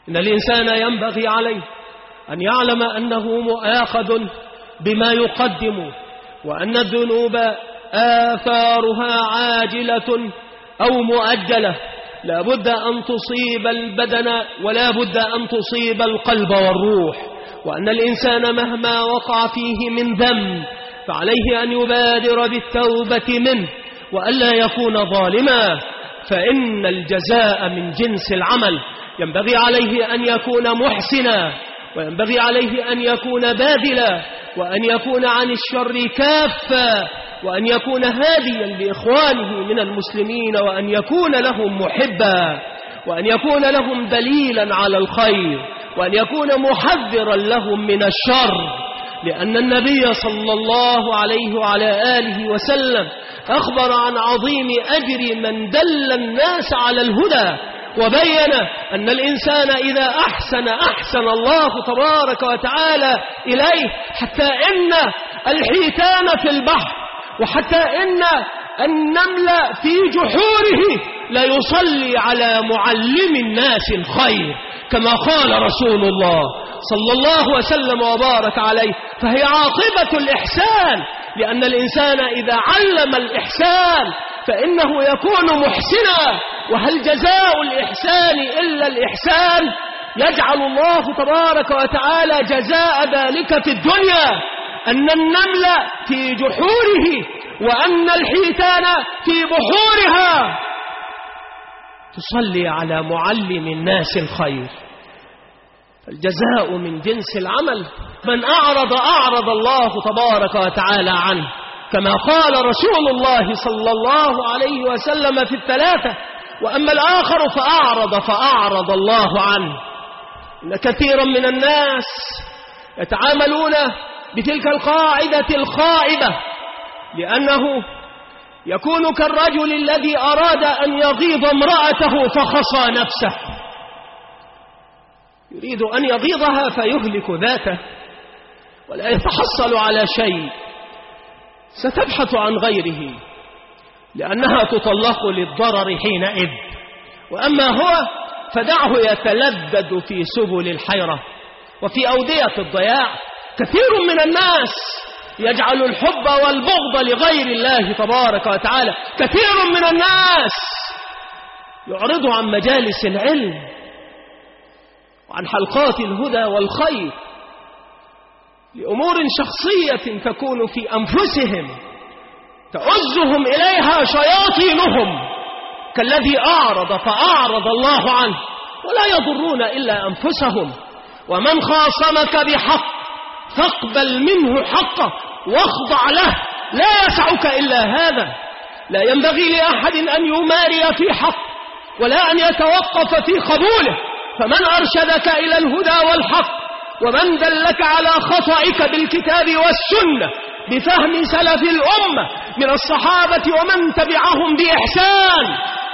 إن الإنسان ينبغي عليه أن يعلم أنه مؤاخذ بما يقدم، وأن الذنوب آثارها عاجلة أو مؤجلة، لا بد أن تصيب البدن ولا بد أن تصيب القلب والروح، وأن الإنسان مهما وقع فيه من ذنب فعليه أن يبادر بالتوبة منه وألا يكون ظالما، فإن الجزاء من جنس العمل. ينبغي عليه أن يكون محسنا، وينبغي عليه أن يكون باذلا، وأن يكون عن الشر كافا، وأن يكون هاديا لإخوانه من المسلمين، وأن يكون لهم محبا، وأن يكون لهم دليلا على الخير، وأن يكون محذرا لهم من الشر، لأن النبي صلى الله عليه وعلى آله وسلم أخبر عن عظيم أجر من دل الناس على الهدى، وبين أن الإنسان إذا أحسن الله تبارك وتعالى إليه، حتى إن الحيتان في البحر، وحتى إن النمل في جحوره لا يصلي على معلم الناس الخير، كما قال رسول الله صلى الله وسلم وبارك عليه. فهي عاقبة الإحسان، لأن الإنسان إذا علم الإحسان فإنه يكون محسنا. وهل جزاء الإحسان إلا الإحسان؟ يجعل الله تبارك وتعالى جزاء ذلك في الدنيا أن النمل في جحوره وأن الحيتان في بحورها تصلي على معلم الناس الخير. الجزاء من جنس العمل، من أعرض الله تبارك وتعالى عنه، كما قال رسول الله صلى الله عليه وسلم في الثلاثة: وأما الآخر فأعرض الله عنه. إن كثيرا من الناس يتعاملون بتلك القاعدة الخائبة، لأنه يكون كالرجل الذي أراد أن يغيظ امرأته فخصى نفسه، يريد أن يغيظها فيهلك ذاته ولا يتحصل على شيء، ستبحث عن غيره لأنها تطلق للضرر حينئذ. وأما هو فدعه يتلذذ في سبل الحيرة وفي أودية الضياع. كثير من الناس يجعل الحب والبغض لغير الله تبارك وتعالى. كثير من الناس يعرض عن مجالس العلم وعن حلقات الهدى والخير لأمور شخصية تكون في أنفسهم تؤزهم إليها شياطينهم، كالذي فأعرض الله عنه، ولا يضرون إلا أنفسهم. ومن خاصمك بحق فاقبل منه حقه واخضع له، لا يسعك إلا هذا. لا ينبغي لأحد أن يماري في حق ولا أن يتوقف في قبوله. فمن أرشدك إلى الهدى والحق ومن دلك على خطئك بالكتاب والسنة بفهم سلف الأمة من الصحابة ومن تبعهم بإحسان،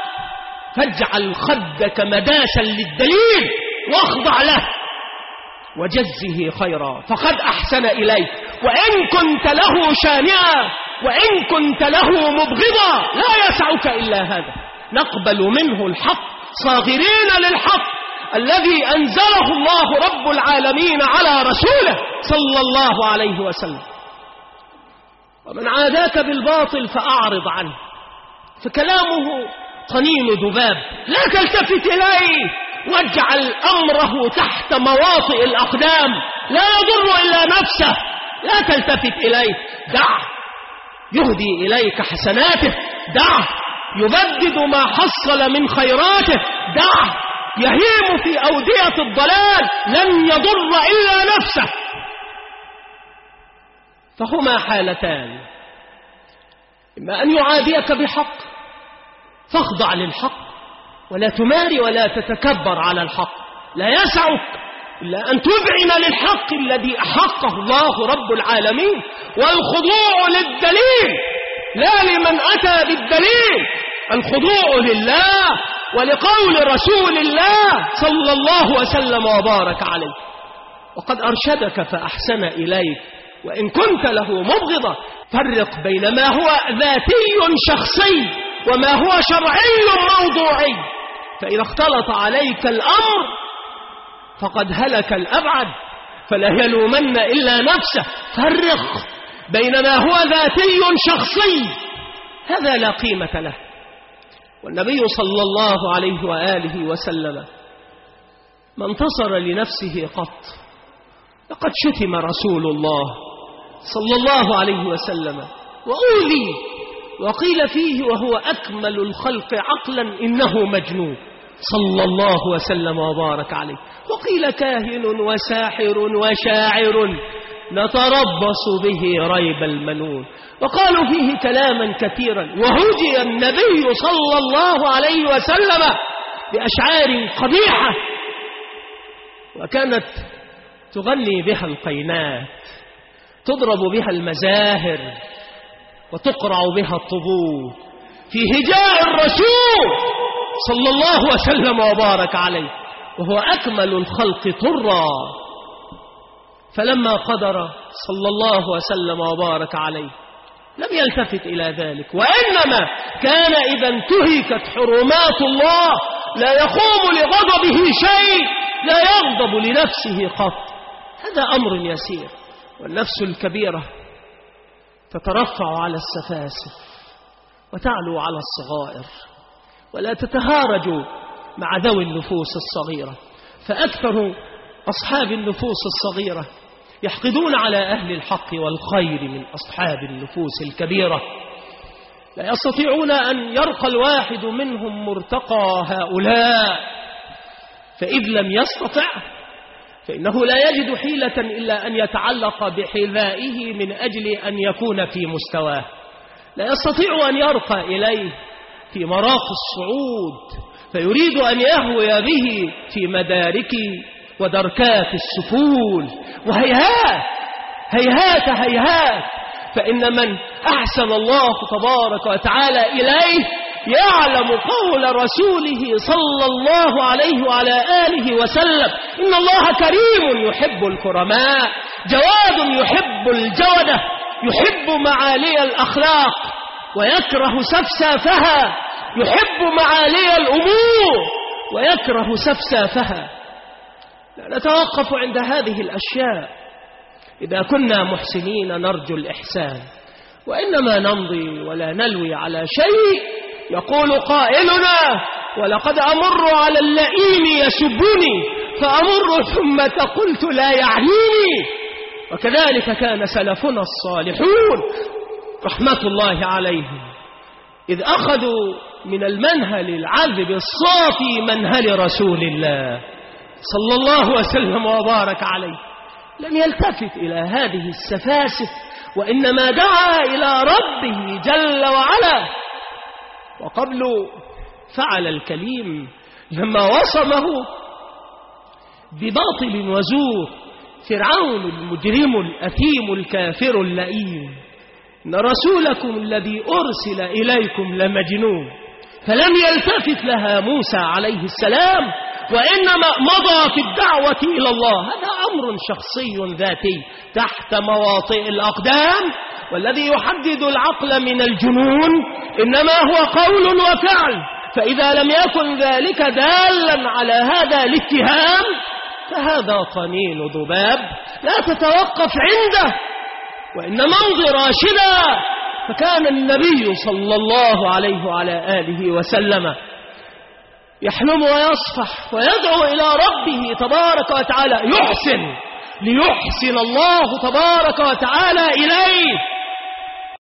فاجعل خدك مداسا للدليل واخضع له وجزه خيرا، فقد أحسن إليك. وإن كنت له شانعا وإن كنت له مبغضا لا يسعك إلا هذا. نقبل منه الحق صاغرين للحق الذي أنزله الله رب العالمين على رسوله صلى الله عليه وسلم. ومن عاداك بالباطل فأعرض عنه، فكلامه طنين ذباب، لا تلتفت إليه، واجعل أمره تحت مواطئ الأقدام، لا يضر إلا نفسه، لا تلتفت إليه. دعه يهدي إليك حسناته، دعه يبدد ما حصل من خيراته، دعه يهيم في أودية الضلال، لن يضر إلا نفسه. فهما حالتان: إما أن يعاديك بحق فاخضع للحق ولا تماري ولا تتكبر على الحق، لا يسعك إلا أن تذعن للحق الذي أحقه الله رب العالمين، والخضوع للدليل لا لمن أتى بالدليل، الخضوع لله ولقول رسول الله صلى الله وسلم وبارك عليه. وقد أرشدك فأحسن إليك، وإن كنت له مبغضا فرق بين ما هو ذاتي شخصي وما هو شرعي موضوعي. فإذا اختلط عليك الأمر فقد هلك الأبعد، فلا يلومن إلا نفسه. فرق بين ما هو ذاتي شخصي هذا لا قيمة له. والنبي صلى الله عليه وآله وسلم ما انتصر لنفسه قط. لقد شتم رسول الله صلى الله عليه وسلم وأوذي، وقيل فيه وهو أكمل الخلق عقلا إنه مجنون صلى الله وسلم وبارك عليه، وقيل كاهن وساحر وشاعر نتربص به ريب المنون، وقالوا فيه كلاما كثيرا. وهجي النبي صلى الله عليه وسلم بأشعار قبيحة وكانت تغني بها القينات، تضرب بها المزاهر وتقرع بها الطبول في هجاء الرسول صلى الله وسلم وبارك عليه وهو أكمل الخلق طرا. فلما قدر صلى الله وسلم وبارك عليه لم يلتفت إلى ذلك، وإنما كان إذا انتهكت حرمات الله لا يقوم لغضبه شيء، لا يغضب لنفسه قط. هذا أمر يسير. والنفس الكبيرة تترفع على السفاسف وتعلو على الصغائر ولا تتهارج مع ذوي النفوس الصغيرة. فأكثر أصحاب النفوس الصغيرة يحقدون على أهل الحق والخير من أصحاب النفوس الكبيرة، لا يستطيعون أن يرقى الواحد منهم مرتقى هؤلاء، فإذ لم يستطع فإنه لا يجد حيلة إلا أن يتعلق بحذائه من أجل أن يكون في مستواه. لا يستطيع أن يرقى إليه في مراق الصعود، فيريد أن يهوي به في مدارك ودركات السفول. وهيهات هيهات هيهات، فإن من أحسن الله تبارك وتعالى إليه يعلم قول رسوله صلى الله عليه وعلى آله وسلم: إن الله كريم يحب الكرماء، جواد يحب الجودة، يحب معالي الأخلاق ويكره سفسافها، يحب معالي الأمور ويكره سفسافها. لا نتوقف عند هذه الأشياء. إذا كنا محسنين نرجو الإحسان، وإنما نمضي ولا نلوي على شيء. يقول قائلنا: ولقد أمر على اللئيم يسبني فأمر ثم قلت لا يعنيني. وكذلك كان سلفنا الصالحون رحمة الله عليهم، إذ أخذوا من المنهل العذب الصافي منهل رسول الله صلى الله وسلم وبارك عليه، لم يلتفت إلى هذه السفاسف، وإنما دعا إلى ربه جل وعلا. وقبل فعل الكليم لما وصمه بباطل وزور فرعون المجرم الأثيم الكافر اللئيم: إن رسولكم الذي أرسل إليكم لمجنون. فلم يلتفت لها موسى عليه السلام، وإنما مضى في الدعوة إلى الله. هذا أمر شخصي ذاتي تحت مواطئ الأقدام، والذي يحدد العقل من الجنون إنما هو قول وفعل. فإذا لم يكن ذلك دالا على هذا الاتهام فهذا طنين ذباب لا تتوقف عنده، وإنما امضي راشدا. فكان النبي صلى الله عليه وعلى آله وسلم يحلم ويصفح ويدعو إلى ربه تبارك وتعالى، يحسن ليحسن الله تبارك وتعالى إليه.